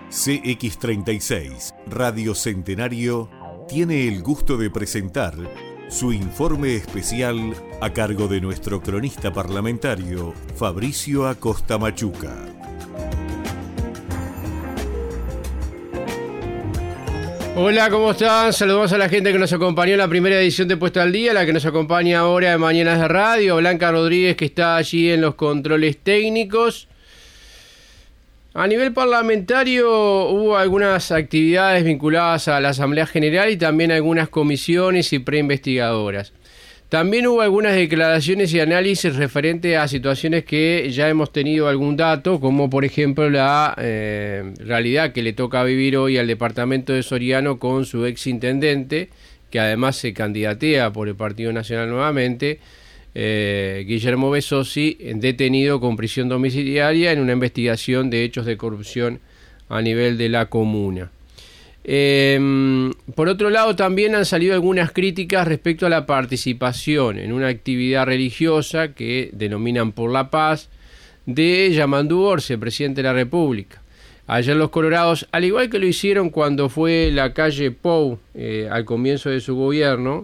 CX36 Radio Centenario tiene el gusto de presentar su informe especial a cargo de nuestro cronista parlamentario Fabricio Acosta Machuca. Hola, ¿cómo están? Saludamos a la gente que nos acompañó en la primera edición de Puesta al Día, la que nos acompaña ahora en Mañanas de Radio, Blanca Rodríguez, que está allí en los controles técnicos. A nivel parlamentario hubo algunas actividades vinculadas a la Asamblea General y también algunas comisiones y preinvestigadoras. También hubo algunas declaraciones y análisis referentes a situaciones que ya hemos tenido algún dato, como por ejemplo la realidad que le toca vivir hoy al departamento de Soriano con su exintendente, que además se candidatea por el Partido Nacional nuevamente, Guillermo Besosi, detenido con prisión domiciliaria en una investigación de hechos de corrupción a nivel de la comuna. Por otro lado, también han salido algunas críticas respecto a la participación en una actividad religiosa que denominan Por la Paz de Yamandú Orce, presidente de la República. Ayer los colorados, al igual que lo hicieron cuando fue la calle Pou al comienzo de su gobierno,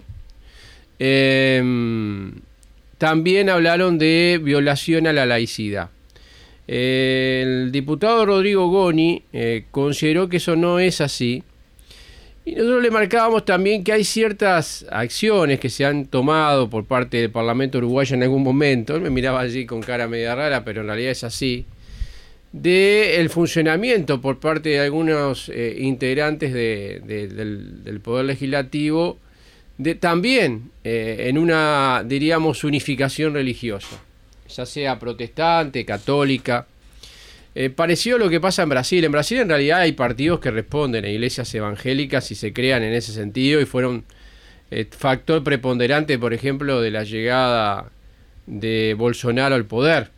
también hablaron de violación a la laicidad. El diputado Rodrigo Goni consideró que eso no es así. Y nosotros le marcábamos también que hay ciertas acciones que se han tomado por parte del Parlamento uruguayo en algún momento. Él me miraba allí con cara media rara, pero en realidad es así. Del funcionamiento por parte de algunos integrantes del Poder Legislativo, también en una, diríamos, unificación religiosa, ya sea protestante, católica. Parecido a lo que pasa en Brasil. En Brasil en realidad hay partidos que responden a iglesias evangélicas y se crean en ese sentido y fueron factor preponderante, por ejemplo, de la llegada de Bolsonaro al poder.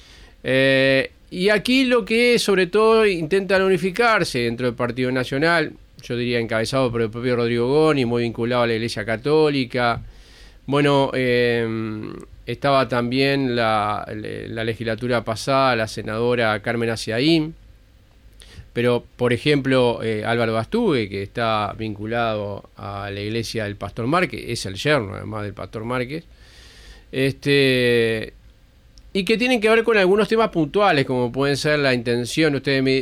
Y aquí lo que sobre todo intentan unificarse dentro del Partido Nacional, yo diría encabezado por el propio Rodrigo Goni, muy vinculado a la Iglesia Católica. Bueno, estaba también la legislatura pasada la senadora Carmen Aciaín, pero por ejemplo Álvaro Bastugue, que está vinculado a la iglesia del Pastor Márquez, es el yerno además del Pastor Márquez, y que tienen que ver con algunos temas puntuales, como pueden ser la intención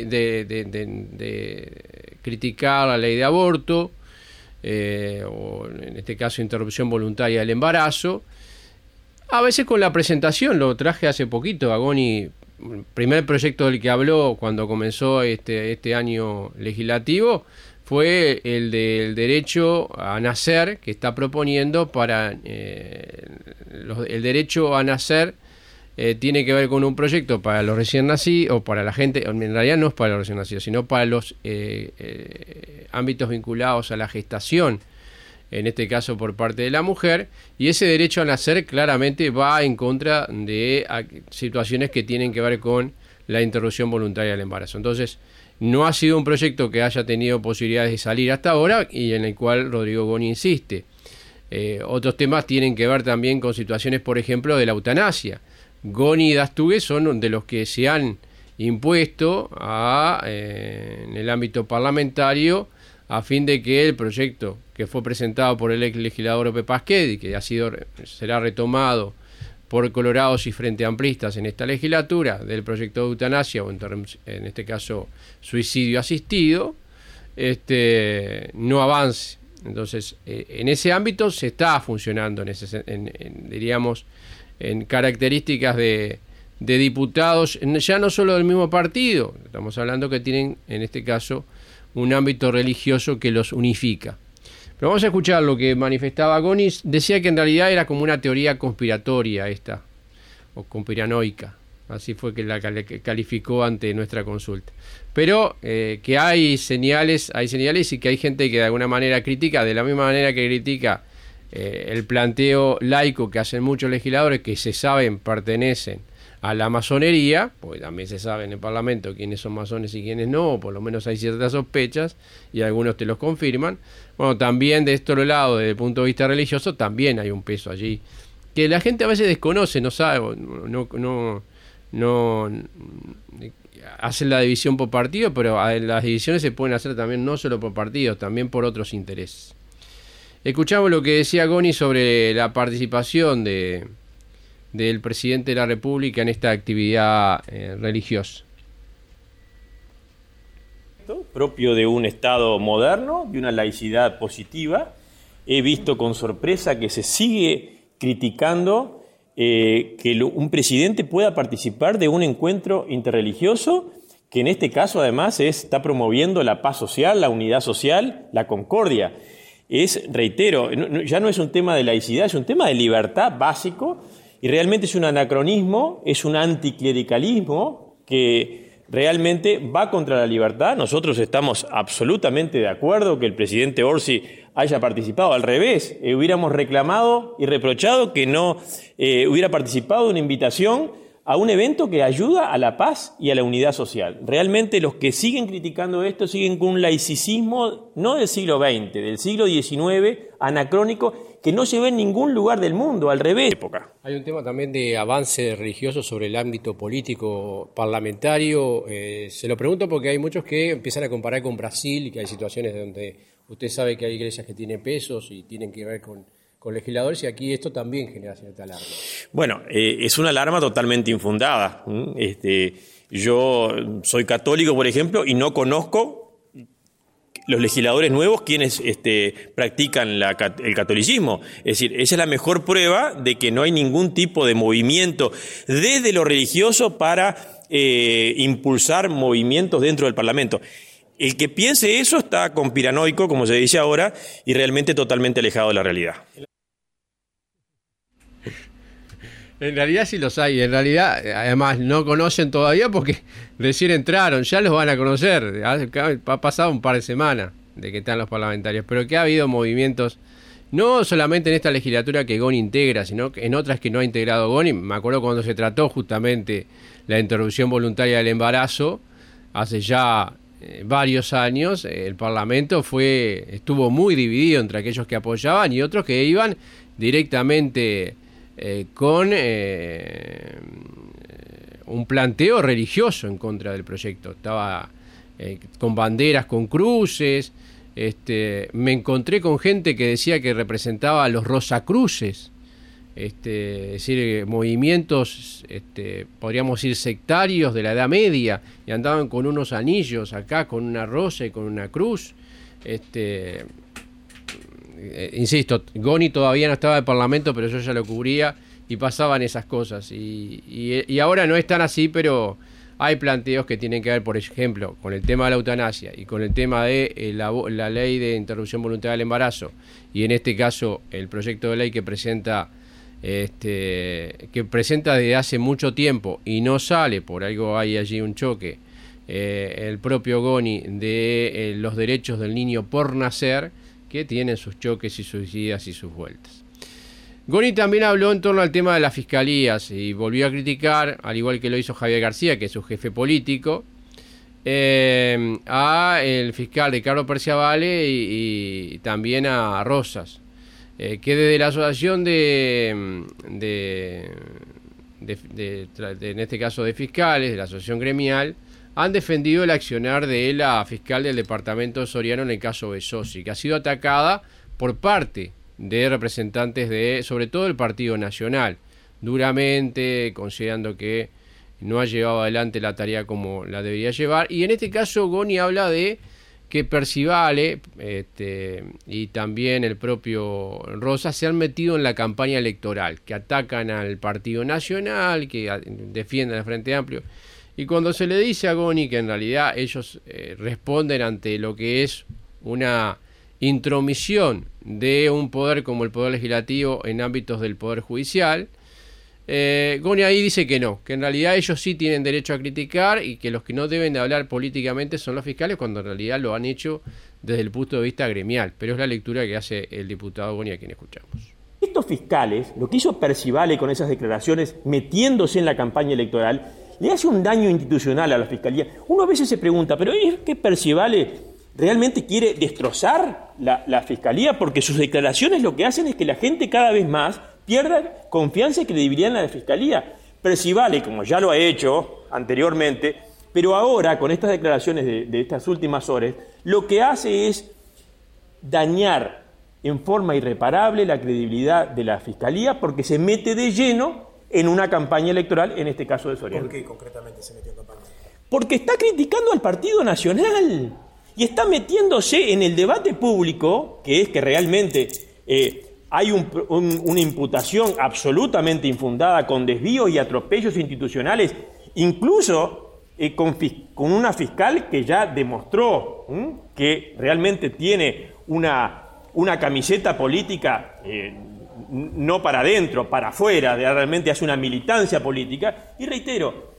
de criticar la ley de aborto, o en este caso interrupción voluntaria del embarazo. A veces con la presentación, lo traje hace poquito a Goni, el primer proyecto del que habló cuando comenzó este año legislativo fue el del derecho a nacer, que está proponiendo para el derecho a nacer. Tiene que ver con un proyecto para los recién nacidos, o para la gente, en realidad no es para los recién nacidos, sino para los ámbitos vinculados a la gestación, en este caso por parte de la mujer, y ese derecho a nacer claramente va en contra de situaciones que tienen que ver con la interrupción voluntaria del embarazo. Entonces, no ha sido un proyecto que haya tenido posibilidades de salir hasta ahora y en el cual Rodrigo Goni insiste. Otros temas tienen que ver también con situaciones, por ejemplo, de la eutanasia. Goni y Bastugue son de los que se han impuesto en el ámbito parlamentario a fin de que el proyecto que fue presentado por el ex legislador Ope Pasquet y que será retomado por colorados y frente amplistas en esta legislatura del proyecto de eutanasia, o en este caso suicidio asistido, no avance. Entonces, en ese ámbito se está funcionando, diríamos, en características de diputados, ya no solo del mismo partido, estamos hablando que tienen, en este caso, un ámbito religioso que los unifica. Pero vamos a escuchar lo que manifestaba Gonis. Decía que en realidad era como una teoría conspiratoria esta, o conspiranoica, así fue que la calificó ante nuestra consulta. Pero que hay señales y que hay gente que de alguna manera critica, de la misma manera que critica el planteo laico que hacen muchos legisladores que se saben pertenecen a la masonería, porque también se sabe en el Parlamento quiénes son masones y quiénes no, o por lo menos hay ciertas sospechas y algunos te los confirman. Bueno, también de este otro lado, desde el punto de vista religioso, también hay un peso allí que la gente a veces desconoce, no sabe, no hacen la división por partido, pero las divisiones se pueden hacer también no solo por partidos, también por otros intereses. Escuchamos lo que decía Goni sobre la participación del presidente de la República en esta actividad religiosa. Propio de un Estado moderno, de una laicidad positiva. He visto con sorpresa que se sigue criticando un presidente pueda participar de un encuentro interreligioso que en este caso además está promoviendo la paz social, la unidad social, la concordia. Reitero, ya no es un tema de laicidad, es un tema de libertad básico y realmente es un anacronismo, es un anticlericalismo que realmente va contra la libertad. Nosotros estamos absolutamente de acuerdo que el presidente Orsi haya participado. Al revés, hubiéramos reclamado y reprochado que no hubiera participado de una invitación a un evento que ayuda a la paz y a la unidad social. Realmente los que siguen criticando esto siguen con un laicismo no del siglo XX, del siglo XIX, anacrónico, que no se ve en ningún lugar del mundo, al revés. Hay un tema también de avance religioso sobre el ámbito político parlamentario. Se lo pregunto porque hay muchos que empiezan a comparar con Brasil, y que hay situaciones donde usted sabe que hay iglesias que tienen pesos y tienen que ver con legisladores, y aquí esto también genera cierta alarma. Bueno, es una alarma totalmente infundada. Yo soy católico, por ejemplo, y no conozco los legisladores nuevos quienes practican el catolicismo. Es decir, esa es la mejor prueba de que no hay ningún tipo de movimiento desde lo religioso para impulsar movimientos dentro del Parlamento. El que piense eso está conspiranoico, como se dice ahora, y realmente totalmente alejado de la realidad. En realidad sí los hay, en realidad además no conocen todavía porque recién entraron, ya los van a conocer, ha pasado un par de semanas de que están los parlamentarios, pero que ha habido movimientos, no solamente en esta legislatura que Goni integra, sino en otras que no ha integrado Goni. Me acuerdo cuando se trató justamente la interrupción voluntaria del embarazo, hace ya varios años, el Parlamento estuvo muy dividido entre aquellos que apoyaban y otros que iban directamente con un planteo religioso en contra del proyecto. Estaba con banderas, con cruces. Me encontré con gente que decía que representaba a los Rosacruces, es decir, movimientos, podríamos decir, sectarios de la Edad Media, y andaban con unos anillos acá, con una rosa y con una cruz. Insisto, Goni todavía no estaba en el Parlamento, pero yo ya lo cubría y pasaban esas cosas. Y ahora no es tan así, pero hay planteos que tienen que ver, por ejemplo, con el tema de la eutanasia y con el tema de la ley de interrupción voluntaria del embarazo, y en este caso el proyecto de ley que presenta desde hace mucho tiempo y no sale, por algo hay allí un choque, el propio Goni, de los derechos del niño por nacer, que tienen sus choques y sus idas y sus vueltas. Goni también habló en torno al tema de las fiscalías y volvió a criticar, al igual que lo hizo Javier García, que es su jefe político, a el fiscal Ricardo Perciavale y también a Rosas, que desde la asociación en este caso de fiscales, de la asociación gremial, han defendido el accionar de la fiscal del departamento soriano en el caso Besosi, que ha sido atacada por parte de representantes de, sobre todo, el Partido Nacional, duramente, considerando que no ha llevado adelante la tarea como la debería llevar. Y en este caso Goni habla de que Perciavale y también el propio Rosas se han metido en la campaña electoral, que atacan al Partido Nacional, que defienden al Frente Amplio. Y cuando se le dice a Goni que en realidad ellos responden ante lo que es una intromisión de un poder como el Poder Legislativo en ámbitos del Poder Judicial, Goni ahí dice que no, que en realidad ellos sí tienen derecho a criticar y que los que no deben de hablar políticamente son los fiscales, cuando en realidad lo han hecho desde el punto de vista gremial. Pero es la lectura que hace el diputado Goni, a quien escuchamos. Estos fiscales, lo que hizo Perciavale con esas declaraciones, metiéndose en la campaña electoral, le hace un daño institucional a la Fiscalía. Uno a veces se pregunta, ¿pero es que Perciavale realmente quiere destrozar la Fiscalía? Porque sus declaraciones lo que hacen es que la gente cada vez más pierda confianza y credibilidad en la Fiscalía. Perciavale, como ya lo ha hecho anteriormente, Pero ahora, con estas declaraciones de estas últimas horas, lo que hace es dañar en forma irreparable la credibilidad de la Fiscalía, porque se mete de lleno en una campaña electoral, en este caso de Soriano. ¿Por qué concretamente se metió en campaña? Porque está criticando al Partido Nacional y está metiéndose en el debate público, que es que realmente hay una imputación absolutamente infundada con desvíos y atropellos institucionales, incluso con una fiscal que ya demostró que realmente tiene una camiseta política, no para adentro, para afuera, realmente hace una militancia política. Y reitero,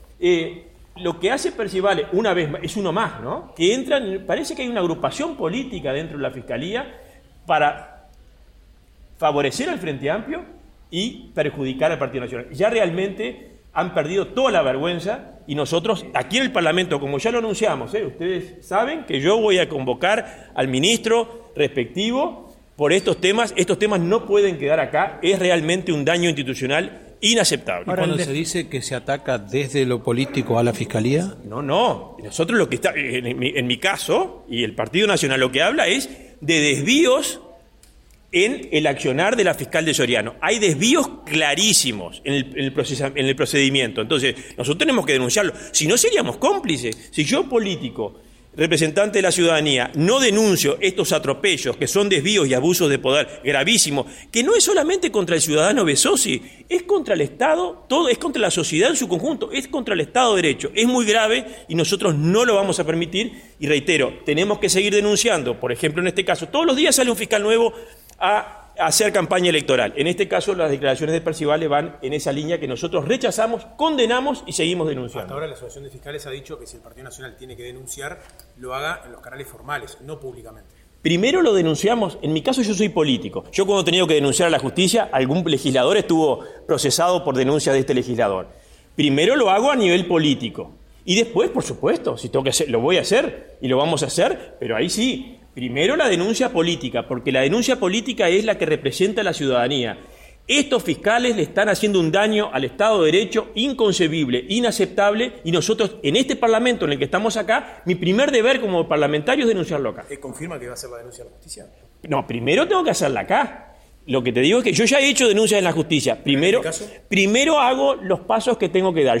lo que hace Percivale, una vez más, es uno más, ¿no? Que parece que hay una agrupación política dentro de la Fiscalía para favorecer al Frente Amplio y perjudicar al Partido Nacional. Ya realmente han perdido toda la vergüenza, y nosotros aquí en el Parlamento, como ya lo anunciamos, ustedes saben que yo voy a convocar al ministro respectivo por estos temas. Estos temas no pueden quedar acá, es realmente un daño institucional inaceptable. Ahora, cuando se dice que se ataca desde lo político a la Fiscalía... No, nosotros lo que está, en mi caso, y el Partido Nacional lo que habla es de desvíos en el accionar de la fiscal de Soriano. Hay desvíos clarísimos en el procedimiento. Entonces, nosotros tenemos que denunciarlo. Si no, seríamos cómplices. Si yo, político, representante de la ciudadanía, no denuncio estos atropellos, que son desvíos y abusos de poder gravísimos, que no es solamente contra el ciudadano Besossi, es contra el Estado, todo, es contra la sociedad en su conjunto, es contra el Estado de Derecho. Es muy grave y nosotros no lo vamos a permitir. Y reitero, tenemos que seguir denunciando. Por ejemplo, en este caso, todos los días sale un fiscal nuevo a hacer campaña electoral. En este caso, las declaraciones de Percivale van en esa línea que nosotros rechazamos, condenamos y seguimos denunciando. Hasta ahora la Asociación de Fiscales ha dicho que si el Partido Nacional tiene que denunciar, lo haga en los canales formales, no públicamente. Primero lo denunciamos, en mi caso yo soy político. Yo cuando he tenido que denunciar a la justicia, algún legislador estuvo procesado por denuncia de este legislador. Primero lo hago a nivel político. Y después, por supuesto, si tengo que hacer, lo voy a hacer y lo vamos a hacer, pero ahí sí. Primero la denuncia política, porque la denuncia política es la que representa a la ciudadanía. Estos fiscales le están haciendo un daño al Estado de Derecho inconcebible, inaceptable, y nosotros, en este Parlamento en el que estamos acá, mi primer deber como parlamentario es denunciarlo acá. ¿Confirma que va a hacer la denuncia a la justicia? No, primero tengo que hacerla acá. Lo que te digo es que yo ya he hecho denuncias en la justicia. Primero hago los pasos que tengo que dar.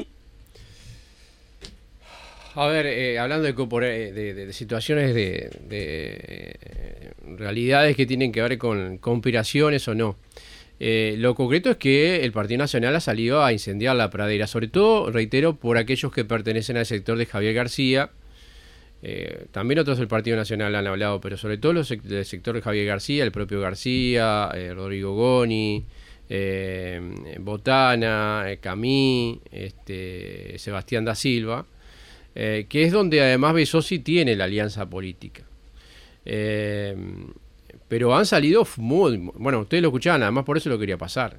A ver, hablando de situaciones de realidades que tienen que ver con conspiraciones o no. Lo concreto es que el Partido Nacional ha salido a incendiar la pradera, sobre todo, reitero, por aquellos que pertenecen al sector de Javier García. También otros del Partido Nacional han hablado, pero sobre todo del sector de Javier García, el propio García, Rodrigo Goni, Botana, Camí, Sebastián da Silva. Que es donde además Besossi tiene la alianza política. Pero han salido bueno, ustedes lo escuchaban, además por eso lo quería pasar.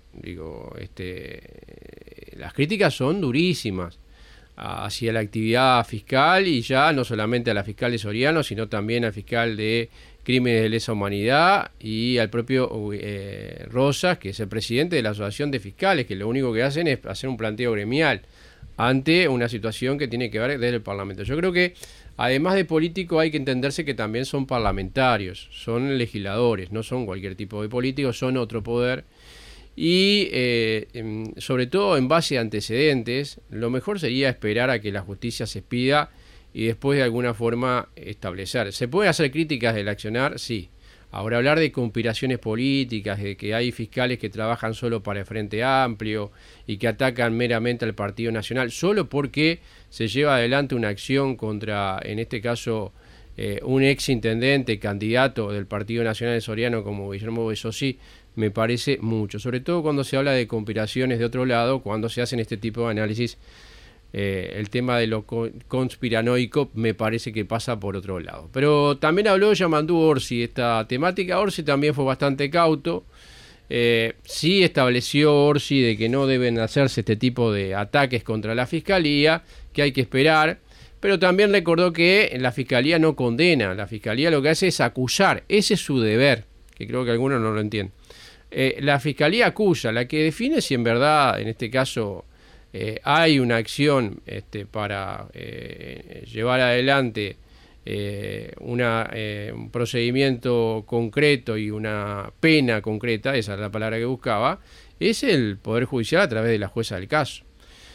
Las críticas son durísimas hacia la actividad fiscal, y ya no solamente a la fiscal de Soriano, sino también al fiscal de Crímenes de Lesa Humanidad y al propio Rosas, que es el presidente de la Asociación de Fiscales, que lo único que hacen es hacer un planteo gremial ante una situación que tiene que ver desde el Parlamento. Yo creo que, además de político, hay que entenderse que también son parlamentarios, son legisladores, no son cualquier tipo de políticos, son otro poder. Y, sobre todo en base a antecedentes, lo mejor sería esperar a que la justicia se expida y después de alguna forma establecer. ¿Se pueden hacer críticas del accionar? Sí. Ahora, hablar de conspiraciones políticas, de que hay fiscales que trabajan solo para el Frente Amplio y que atacan meramente al Partido Nacional, solo porque se lleva adelante una acción contra, en este caso, un ex intendente, candidato del Partido Nacional de Soriano como Guillermo Besossi, me parece mucho. Sobre todo cuando se habla de conspiraciones de otro lado, cuando se hacen este tipo de análisis. El tema de lo conspiranoico me parece que pasa por otro lado. Pero también habló Yamandú Orsi esta temática. Orsi también fue bastante cauto. Sí estableció Orsi de que no deben hacerse este tipo de ataques contra la Fiscalía, que hay que esperar. Pero también recordó que la Fiscalía no condena. La Fiscalía lo que hace es acusar. Ese es su deber, que creo que algunos no lo entienden. La Fiscalía acusa, la que define si en verdad, en este caso, hay una acción para llevar adelante un procedimiento concreto y una pena concreta, esa es la palabra que buscaba, es el Poder Judicial a través de la jueza del caso.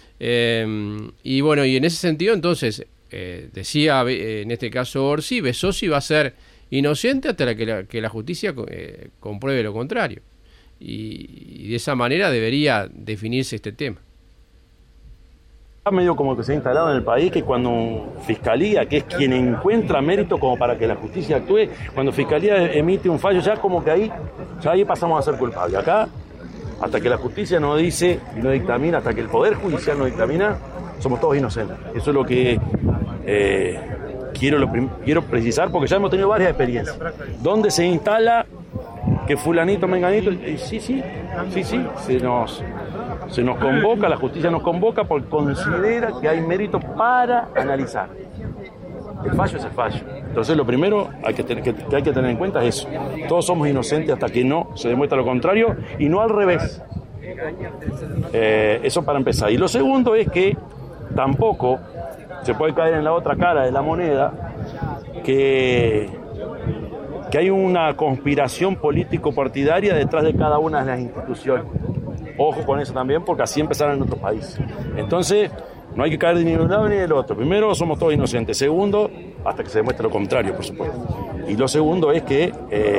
Y bueno, y en ese sentido entonces decía en este caso Orsi, Besosi va a ser inocente hasta que la justicia compruebe lo contrario, y de esa manera debería definirse este tema. Medio como que se ha instalado en el país que cuando Fiscalía, que es quien encuentra mérito como para que la justicia actúe, cuando Fiscalía emite un fallo, ya como que ahí pasamos a ser culpables. Acá, hasta que la justicia no dice y no dictamina, hasta que el Poder Judicial no dictamina, somos todos inocentes. Eso es lo que quiero precisar, porque ya hemos tenido varias experiencias. ¿Dónde se instala que fulanito, menganito? Sí, se nos convoca, la justicia nos convoca porque considera que hay mérito para analizar. El fallo es el fallo. Entonces lo primero que hay que tener en cuenta es eso. Todos somos inocentes hasta que no se demuestra lo contrario y no al revés. Eso para empezar. Y lo segundo es que tampoco se puede caer en la otra cara de la moneda que hay una conspiración político-partidaria detrás de cada una de las instituciones. Ojo con eso también, porque así empezaron en otros países. Entonces, no hay que caer ni de un lado ni del otro. Primero, somos todos inocentes. Segundo, hasta que se demuestre lo contrario, por supuesto. Y lo segundo es que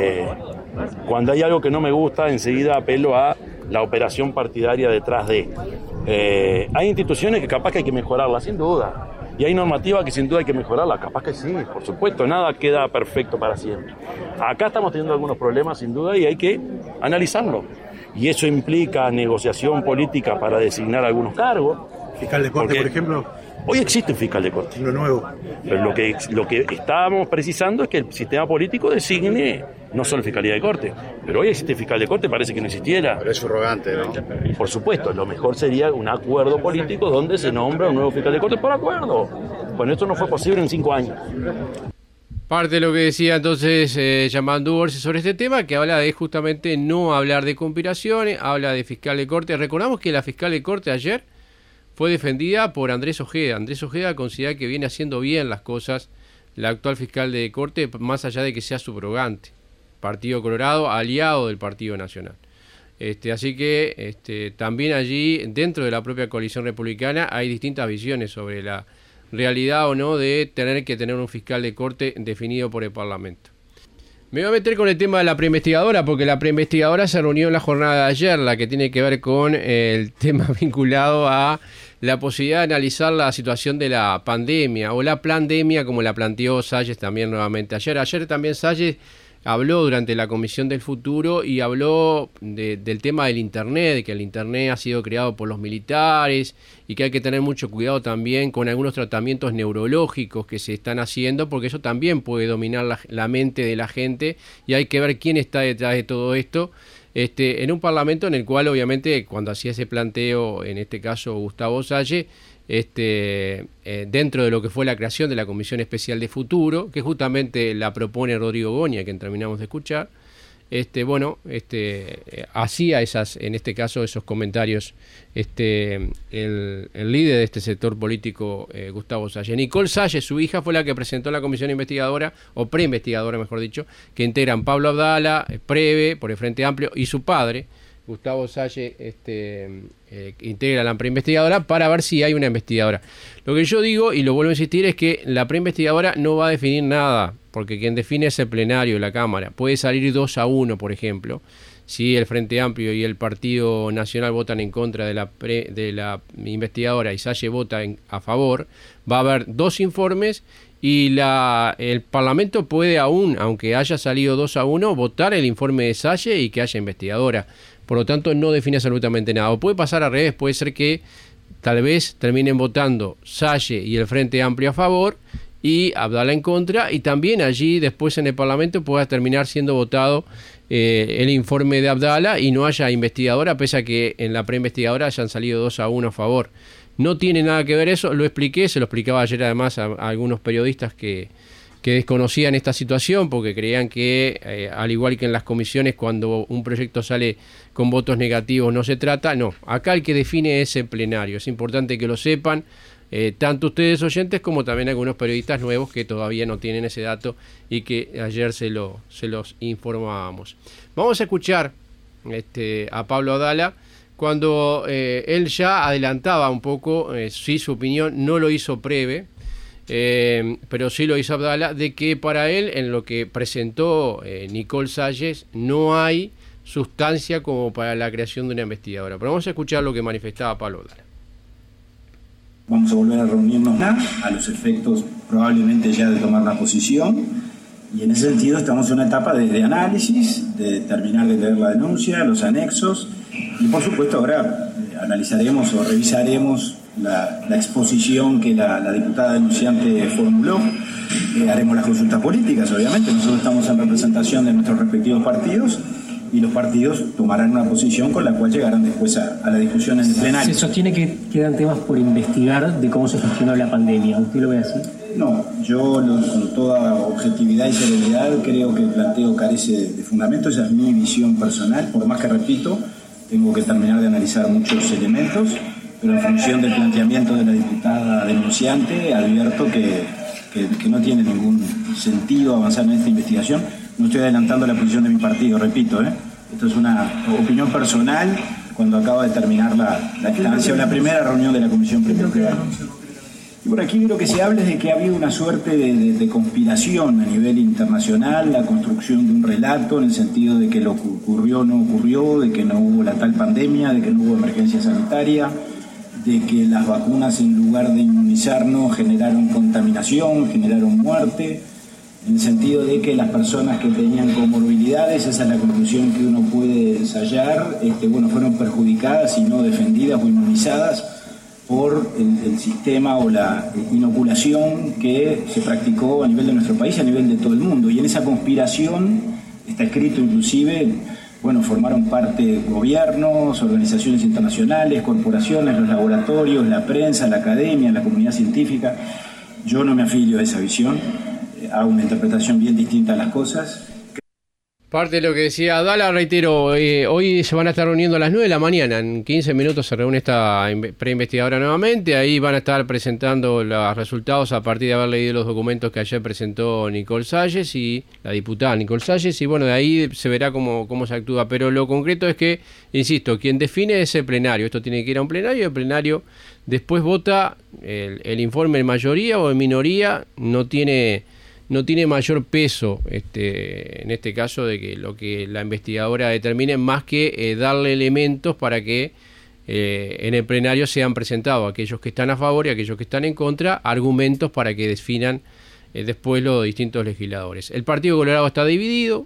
cuando hay algo que no me gusta, enseguida apelo a la operación partidaria detrás de. Hay instituciones que capaz que hay que mejorarlas, sin duda. Y hay normativas que sin duda hay que mejorarlas, capaz que sí, por supuesto, nada queda perfecto para siempre. Acá estamos teniendo algunos problemas, sin duda, y hay que analizarlo. Y eso implica negociación política para designar algunos cargos. Fiscal de Corte, por ejemplo. Hoy existe un fiscal de Corte. Lo nuevo. Pero lo que estábamos precisando es que el sistema político designe no solo Fiscalía de Corte. Pero hoy existe fiscal de Corte, parece que no existiera. Pero es subrogante, ¿no? Por supuesto, lo mejor sería un acuerdo político donde se nombra un nuevo fiscal de Corte por acuerdo. Bueno, esto no fue posible en 5 años. Parte de lo que decía entonces Yamandu Orsi sobre este tema, que habla de justamente no hablar de conspiraciones, habla de fiscal de Corte. Recordamos que la fiscal de Corte ayer fue defendida por Andrés Ojeda. Andrés Ojeda considera que viene haciendo bien las cosas la actual fiscal de Corte, más allá de que sea subrogante. Partido Colorado, aliado del Partido Nacional. Así que también allí, dentro de la propia coalición republicana, hay distintas visiones sobre la realidad o no de tener que tener un fiscal de Corte definido por el Parlamento. Me voy a meter con el tema de la preinvestigadora, porque la preinvestigadora se reunió en la jornada de ayer, la que tiene que ver con el tema vinculado a la posibilidad de analizar la situación de la pandemia o la plandemia, como la planteó Salles también nuevamente ayer. Ayer también Salles habló durante la Comisión del Futuro y habló del tema del Internet, de que el Internet ha sido creado por los militares y que hay que tener mucho cuidado también con algunos tratamientos neurológicos que se están haciendo, porque eso también puede dominar la mente de la gente y hay que ver quién está detrás de todo esto. En un parlamento en el cual obviamente cuando hacía ese planteo, en este caso Gustavo Salles, dentro de lo que fue la creación de la Comisión Especial de Futuro, que justamente la propone Rodrigo Goña, quien terminamos de escuchar, hacía en este caso esos comentarios el líder de este sector político, Gustavo Salles. Nicole Salles, su hija, fue la que presentó la comisión investigadora, o preinvestigadora mejor dicho, que integran Pablo Abdala, Preve, por el Frente Amplio, y su padre, Gustavo Salles, integra la preinvestigadora para ver si hay una investigadora. Lo que yo digo, y lo vuelvo a insistir, es que la preinvestigadora no va a definir nada, porque quien define es el plenario de la Cámara. Puede salir 2-1, por ejemplo, si el Frente Amplio y el Partido Nacional votan en contra de la investigadora y Salles vota a favor. Va a haber 2 informes y el Parlamento puede aún, aunque haya salido 2-1, votar el informe de Salles y que haya investigadora. Por lo tanto, no define absolutamente nada. O puede pasar al revés, puede ser que tal vez terminen votando Salles y el Frente Amplio a favor y Abdala en contra, y también allí después en el Parlamento pueda terminar siendo votado el informe de Abdala y no haya investigadora, pese a que en la preinvestigadora hayan salido 2-1 a favor. No tiene nada que ver eso, lo expliqué, se lo explicaba ayer además a algunos periodistas que que desconocían esta situación porque creían que, al igual que en las comisiones, cuando un proyecto sale con votos negativos no se trata. No, acá el que define es el plenario. Es importante que lo sepan, tanto ustedes oyentes como también algunos periodistas nuevos que todavía no tienen ese dato y que ayer se los informábamos. Vamos a escuchar a Pablo Adala cuando él ya adelantaba un poco, sí, su opinión, no lo hizo breve, pero sí lo hizo Abdala, de que para él, en lo que presentó Nicole Salles, no hay sustancia como para la creación de una investigadora. Pero vamos a escuchar lo que manifestaba Pablo Adala. Vamos a volver a reunirnos a los efectos probablemente ya de tomar una posición, y en ese sentido estamos en una etapa de análisis, de terminar de leer la denuncia, los anexos, y por supuesto ahora analizaremos o revisaremos la exposición que la diputada denunciante formuló. Haremos las consultas políticas, obviamente. Nosotros estamos en representación de nuestros respectivos partidos y los partidos tomarán una posición con la cual llegarán después a la discusión en el plenario. Se sostiene que quedan temas por investigar de cómo se gestionó la pandemia. ¿Usted lo ve así? No, yo con toda objetividad y serenidad creo que el planteo carece de fundamento. Esa es mi visión personal, por más que, repito, tengo que terminar de analizar muchos elementos, pero en función del planteamiento de la diputada denunciante advierto que no tiene ningún sentido avanzar en esta investigación. No estoy adelantando la posición de mi partido, repito, esto es una opinión personal cuando acaba de terminar la instancia o la primera reunión de la Comisión Presidencial. Y por aquí lo que se habla es de que ha habido una suerte de conspiración a nivel internacional, la construcción de un relato en el sentido de que lo que ocurrió no ocurrió, de que no hubo la tal pandemia, de que no hubo emergencia sanitaria, de que las vacunas en lugar de inmunizarnos generaron contaminación, generaron muerte, en el sentido de que las personas que tenían comorbilidades, esa es la conclusión que uno puede ensayar, fueron perjudicadas y no defendidas o inmunizadas por el sistema o la inoculación que se practicó a nivel de nuestro país y a nivel de todo el mundo. Y en esa conspiración, está escrito inclusive, formaron parte gobiernos, organizaciones internacionales, corporaciones, los laboratorios, la prensa, la academia, la comunidad científica. Yo no me afilio a esa visión, hago una interpretación bien distinta a las cosas. Parte de lo que decía Adala, reitero, hoy se van a estar reuniendo a las 9 de la mañana, en 15 minutos se reúne esta preinvestigadora nuevamente, ahí van a estar presentando los resultados a partir de haber leído los documentos que ayer presentó Nicole Salles y la diputada Nicole Salles, y de ahí se verá cómo se actúa, pero lo concreto es que, insisto, quien define es el plenario, esto tiene que ir a un plenario, el plenario después vota el informe en mayoría o en minoría, no tiene mayor peso en este caso de que lo que la investigadora determine, más que darle elementos para que en el plenario sean presentados aquellos que están a favor y aquellos que están en contra, argumentos para que definan después los distintos legisladores. El Partido Colorado está dividido,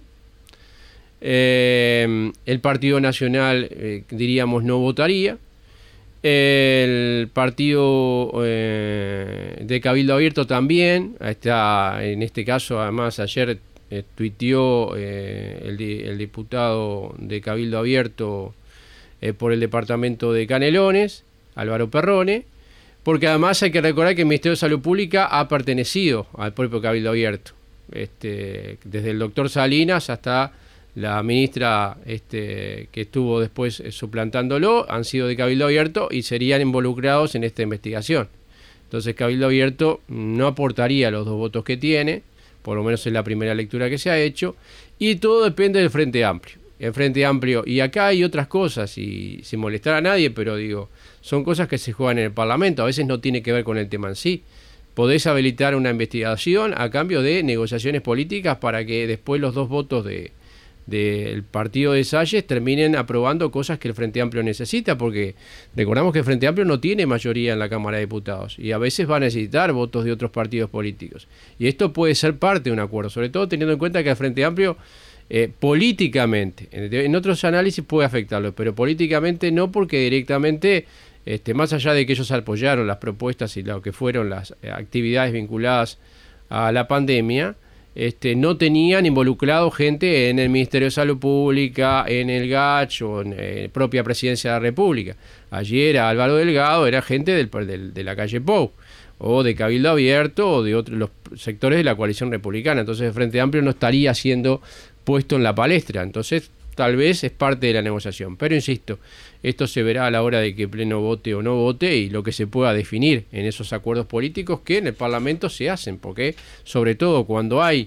el Partido Nacional diríamos no votaría, el partido de Cabildo Abierto también está, en este caso además ayer tuiteó el diputado de Cabildo Abierto por el departamento de Canelones, Álvaro Perrone, porque además hay que recordar que el Ministerio de Salud Pública ha pertenecido al propio Cabildo Abierto, desde el doctor Salinas hasta la ministra que estuvo después suplantándolo, han sido de Cabildo Abierto y serían involucrados en esta investigación. Entonces Cabildo Abierto no aportaría los 2 votos que tiene, por lo menos en la primera lectura que se ha hecho, y todo depende del Frente Amplio. El Frente Amplio, y acá hay otras cosas, y sin molestar a nadie, pero son cosas que se juegan en el Parlamento, a veces no tiene que ver con el tema en sí. Podés habilitar una investigación a cambio de negociaciones políticas para que después los 2 votos del partido de Salles terminen aprobando cosas que el Frente Amplio necesita, porque recordamos que el Frente Amplio no tiene mayoría en la Cámara de Diputados y a veces va a necesitar votos de otros partidos políticos, y esto puede ser parte de un acuerdo, sobre todo teniendo en cuenta que el Frente Amplio políticamente, en otros análisis puede afectarlo, pero políticamente no, porque directamente más allá de que ellos apoyaron las propuestas y lo que fueron las actividades vinculadas a la pandemia, no tenían involucrado gente en el Ministerio de Salud Pública, en el GACH o en propia Presidencia de la República. Allí era Álvaro Delgado, era gente de la calle Pou. o de Cabildo Abierto o de otros los sectores de la coalición republicana. Entonces el Frente Amplio no estaría siendo puesto en la palestra. Entonces tal vez es parte de la negociación. Pero insisto, esto se verá a la hora de que Pleno vote o no vote y lo que se pueda definir en esos acuerdos políticos que en el Parlamento se hacen. Porque sobre todo cuando hay,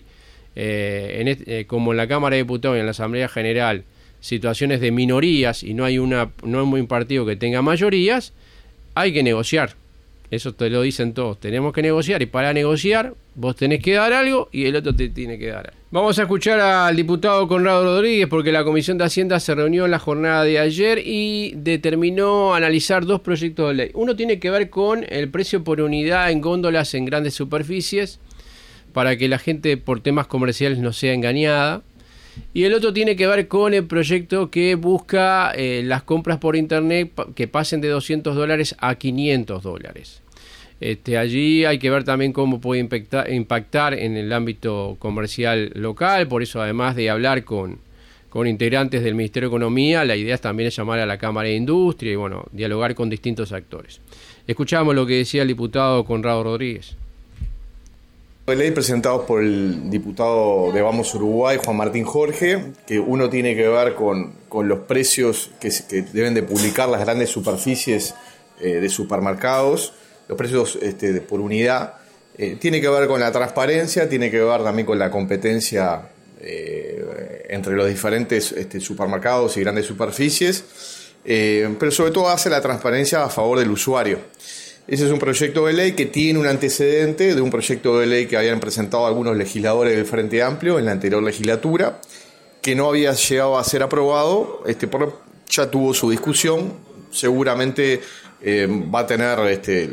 como en la Cámara de Diputados y en la Asamblea General, situaciones de minorías y no hay un partido que tenga mayorías, hay que negociar. Eso te lo dicen todos, tenemos que negociar y para negociar vos tenés que dar algo y el otro te tiene que dar algo. Vamos a escuchar al diputado Conrado Rodríguez porque la Comisión de Hacienda se reunió en la jornada de ayer y determinó analizar 2 proyectos de ley. Uno tiene que ver con el precio por unidad en góndolas en grandes superficies para que la gente por temas comerciales no sea engañada. Y el otro tiene que ver con el proyecto que busca las compras por internet que pasen de $200 a $500. Allí hay que ver también cómo puede impactar en el ámbito comercial local. Por eso, además de hablar con integrantes del Ministerio de Economía, la idea también es llamar a la Cámara de Industria y dialogar con distintos actores. Escuchamos lo que decía el diputado Conrado Rodríguez. De ley presentados por el diputado de Vamos Uruguay, Juan Martín Jorge, que uno tiene que ver con los precios que deben de publicar las grandes superficies de supermercados, los precios por unidad. Tiene que ver con la transparencia, tiene que ver también con la competencia entre los diferentes supermercados y grandes superficies, pero sobre todo hace la transparencia a favor del usuario. Ese es un proyecto de ley que tiene un antecedente de un proyecto de ley que habían presentado algunos legisladores del Frente Amplio en la anterior legislatura, que no había llegado a ser aprobado, ya tuvo su discusión, seguramente va a tener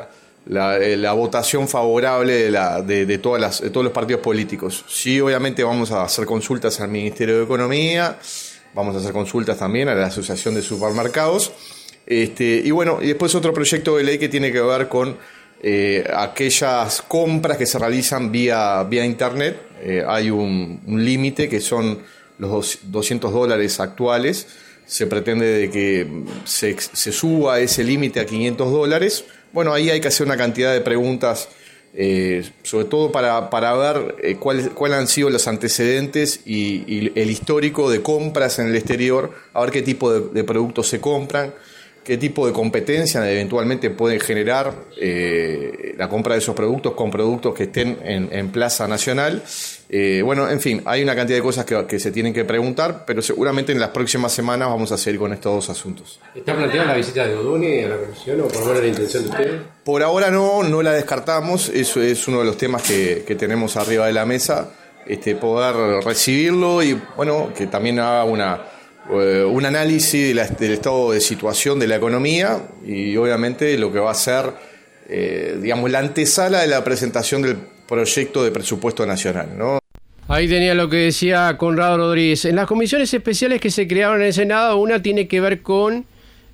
la votación favorable de todos los partidos políticos. Sí, obviamente vamos a hacer consultas al Ministerio de Economía, vamos a hacer consultas también a la Asociación de Supermercados. Y después otro proyecto de ley que tiene que ver con aquellas compras que se realizan vía internet. Hay un límite que son los $200 actuales. Se pretende de que se suba ese límite a $500. Bueno, ahí hay que hacer una cantidad de preguntas, sobre todo para ver cuáles han sido los antecedentes y el histórico de compras en el exterior, a ver qué tipo de productos se compran, qué tipo de competencia eventualmente puede generar la compra de esos productos con productos que estén en Plaza Nacional. En fin, hay una cantidad de cosas que se tienen que preguntar, pero seguramente en las próximas semanas vamos a seguir con estos 2 asuntos. ¿Está planteada la visita de Odone a la comisión o por la intención de ustedes? Por ahora no la descartamos, eso es uno de los temas que tenemos arriba de la mesa, poder recibirlo y que también haga un análisis del estado de situación de la economía y obviamente lo que va a ser, la antesala de la presentación del proyecto de presupuesto nacional, ¿no? Ahí tenía lo que decía Conrado Rodríguez. En las comisiones especiales que se crearon en el Senado, una tiene que ver con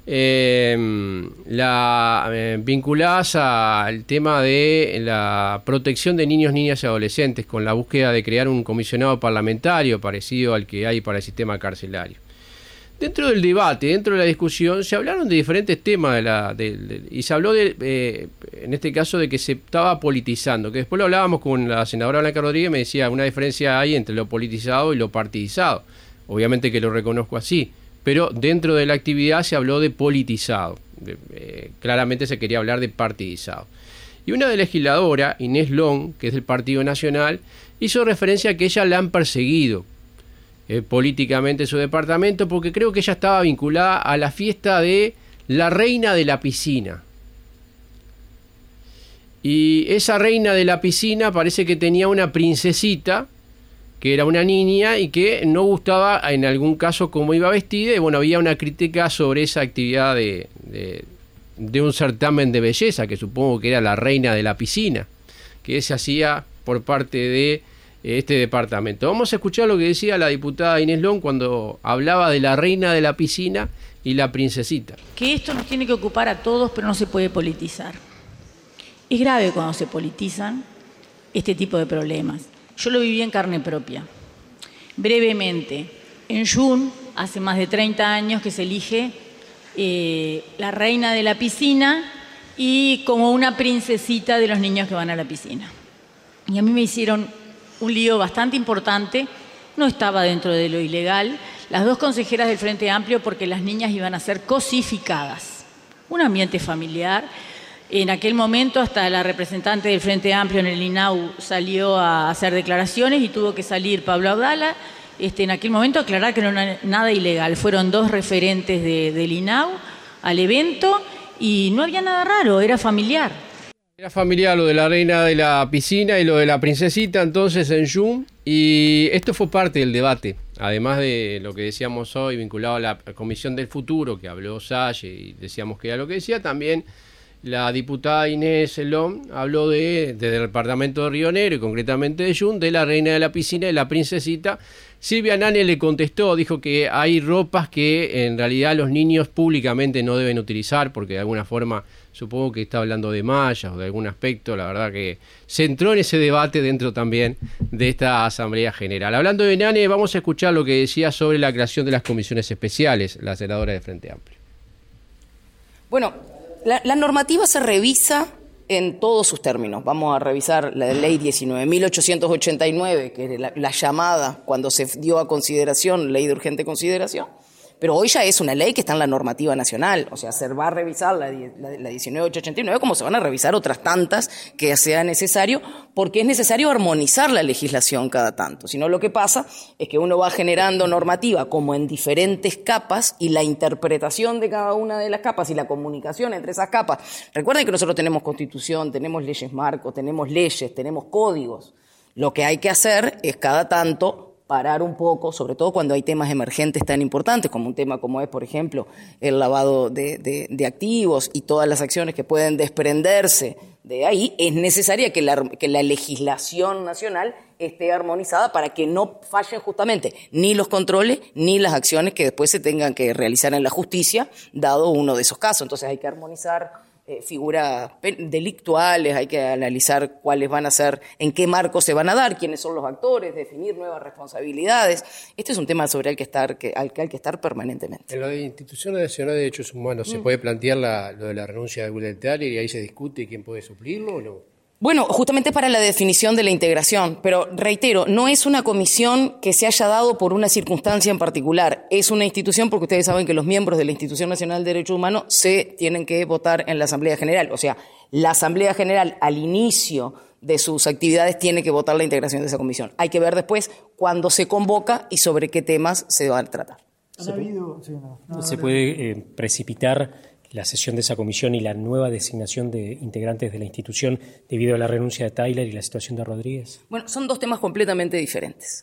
vinculadas al tema de la protección de niños, niñas y adolescentes, con la búsqueda de crear un comisionado parlamentario parecido al que hay para el sistema carcelario. Dentro del debate, dentro de la discusión, se hablaron de diferentes temas y se habló en este caso de que se estaba politizando, que después lo hablábamos con la senadora Blanca Rodríguez, me decía una diferencia hay entre lo politizado y lo partidizado. Obviamente que lo reconozco así, pero dentro de la actividad se habló de politizado. Claramente se quería hablar de partidizado. Y una legisladora, Inés Long, que es del Partido Nacional, hizo referencia a que ella la han perseguido políticamente en su departamento, porque creo que ella estaba vinculada a la fiesta de la reina de la piscina. Y esa reina de la piscina parece que tenía una princesita, que era una niña, y que no gustaba en algún caso cómo iba vestida, y había una crítica sobre esa actividad de un certamen de belleza, que supongo que era la reina de la piscina, que se hacía por parte de este departamento. Vamos a escuchar lo que decía la diputada Inés Long cuando hablaba de la reina de la piscina y la princesita. Que esto nos tiene que ocupar a todos, pero no se puede politizar. Es grave cuando se politizan este tipo de problemas. Yo lo viví en carne propia. Brevemente, en Jun, hace más de 30 años que se elige la reina de la piscina y como una princesita de los niños que van a la piscina. Y a mí me hicieron un lío bastante importante, no estaba dentro de lo ilegal, las dos consejeras del Frente Amplio, porque las niñas iban a ser cosificadas. Un ambiente familiar. En aquel momento hasta la representante del Frente Amplio en el INAU salió a hacer declaraciones y tuvo que salir Pablo Abdala, en aquel momento aclarar que no era nada ilegal. Fueron dos referentes del INAU al evento y no había nada raro, era familiar. Era familiar lo de la reina de la piscina y lo de la princesita entonces en Zoom, y esto fue parte del debate, además de lo que decíamos hoy vinculado a la Comisión del Futuro, que habló Salle y decíamos que era lo que decía, también la diputada Inés Elón habló desde el departamento de Río Negro y concretamente de Zoom, de la reina de la piscina y la princesita. Silvia Nane le contestó, dijo que hay ropas que en realidad los niños públicamente no deben utilizar porque de alguna forma, supongo que está hablando de mallas o de algún aspecto, la verdad que se entró en ese debate dentro también de esta Asamblea General. Hablando de Nane, vamos a escuchar lo que decía sobre la creación de las comisiones especiales, la senadora de Frente Amplio. Bueno, la normativa se revisa en todos sus términos. Vamos a revisar la ley 19.889, que es la llamada cuando se dio a consideración, ley de urgente consideración, pero hoy ya es una ley que está en la normativa nacional, o sea, se va a revisar la 19.889 como se van a revisar otras tantas que sea necesario, porque es necesario armonizar la legislación cada tanto. Si no, lo que pasa es que uno va generando normativa como en diferentes capas y la interpretación de cada una de las capas y la comunicación entre esas capas. Recuerden que nosotros tenemos constitución, tenemos leyes marco, tenemos leyes, tenemos códigos. Lo que hay que hacer es cada tanto parar un poco, sobre todo cuando hay temas emergentes tan importantes, como un tema como es, por ejemplo, el lavado de activos y todas las acciones que pueden desprenderse de ahí. Es necesaria que la legislación nacional esté armonizada para que no fallen justamente ni los controles ni las acciones que después se tengan que realizar en la justicia, dado uno de esos casos. Entonces hay que armonizar figuras delictuales, hay que analizar cuáles van a ser, en qué marco se van a dar, quiénes son los actores, definir nuevas responsabilidades. Este es un tema sobre el que hay que estar permanentemente. En la Institución Nacional de Derechos Humanos, ¿se puede plantear lo de la renuncia de Wilder Thaler y ahí se discute quién puede suplirlo o no? Bueno, justamente para la definición de la integración, pero reitero, no es una comisión que se haya dado por una circunstancia en particular, es una institución porque ustedes saben que los miembros de la Institución Nacional de Derechos Humanos se tienen que votar en la Asamblea General, o sea, la Asamblea General al inicio de sus actividades tiene que votar la integración de esa comisión. Hay que ver después cuándo se convoca y sobre qué temas se van a tratar. ¿Se puede precipitar la sesión de esa comisión y la nueva designación de integrantes de la institución debido a la renuncia de Thaler y la situación de Rodríguez? Bueno, son dos temas completamente diferentes.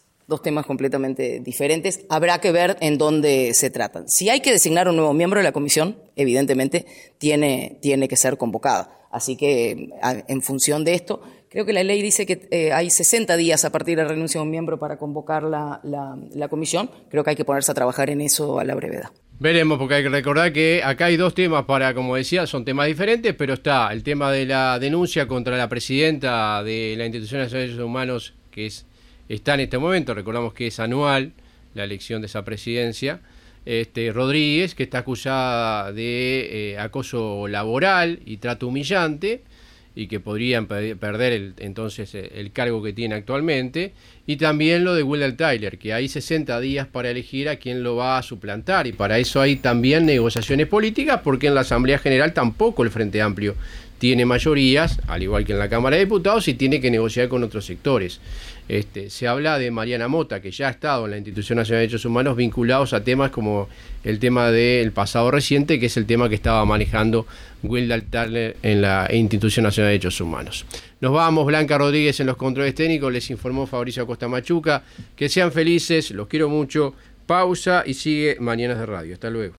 Habrá que ver en dónde se tratan. Si hay que designar un nuevo miembro de la comisión, evidentemente tiene que ser convocada. Así que, en función de esto, creo que la ley dice que hay 60 días a partir de la renuncia de un miembro para convocar la comisión. Creo que hay que ponerse a trabajar en eso a la brevedad. Veremos, porque hay que recordar que acá hay dos temas como decía, son temas diferentes, pero está el tema de la denuncia contra la presidenta de la Institución Nacional de Derechos Humanos, que está en este momento, recordamos que es anual la elección de esa presidencia, Rodríguez, que está acusada de acoso laboral y trato humillante, y que podrían perder entonces el cargo que tiene actualmente, y también lo de Wilder Thaler, que hay 60 días para elegir a quién lo va a suplantar, y para eso hay también negociaciones políticas, porque en la Asamblea General tampoco el Frente Amplio tiene mayorías, al igual que en la Cámara de Diputados, y tiene que negociar con otros sectores. Se habla de Mariana Mota, que ya ha estado en la Institución Nacional de Derechos Humanos vinculados a temas como el tema del pasado reciente, que es el tema que estaba manejando Wilder Thaler en la Institución Nacional de Derechos Humanos. Nos vamos, Blanca Rodríguez en los controles técnicos, les informó Fabricio Acosta Machuca. Que sean felices, los quiero mucho. Pausa y sigue Mañanas de Radio. Hasta luego.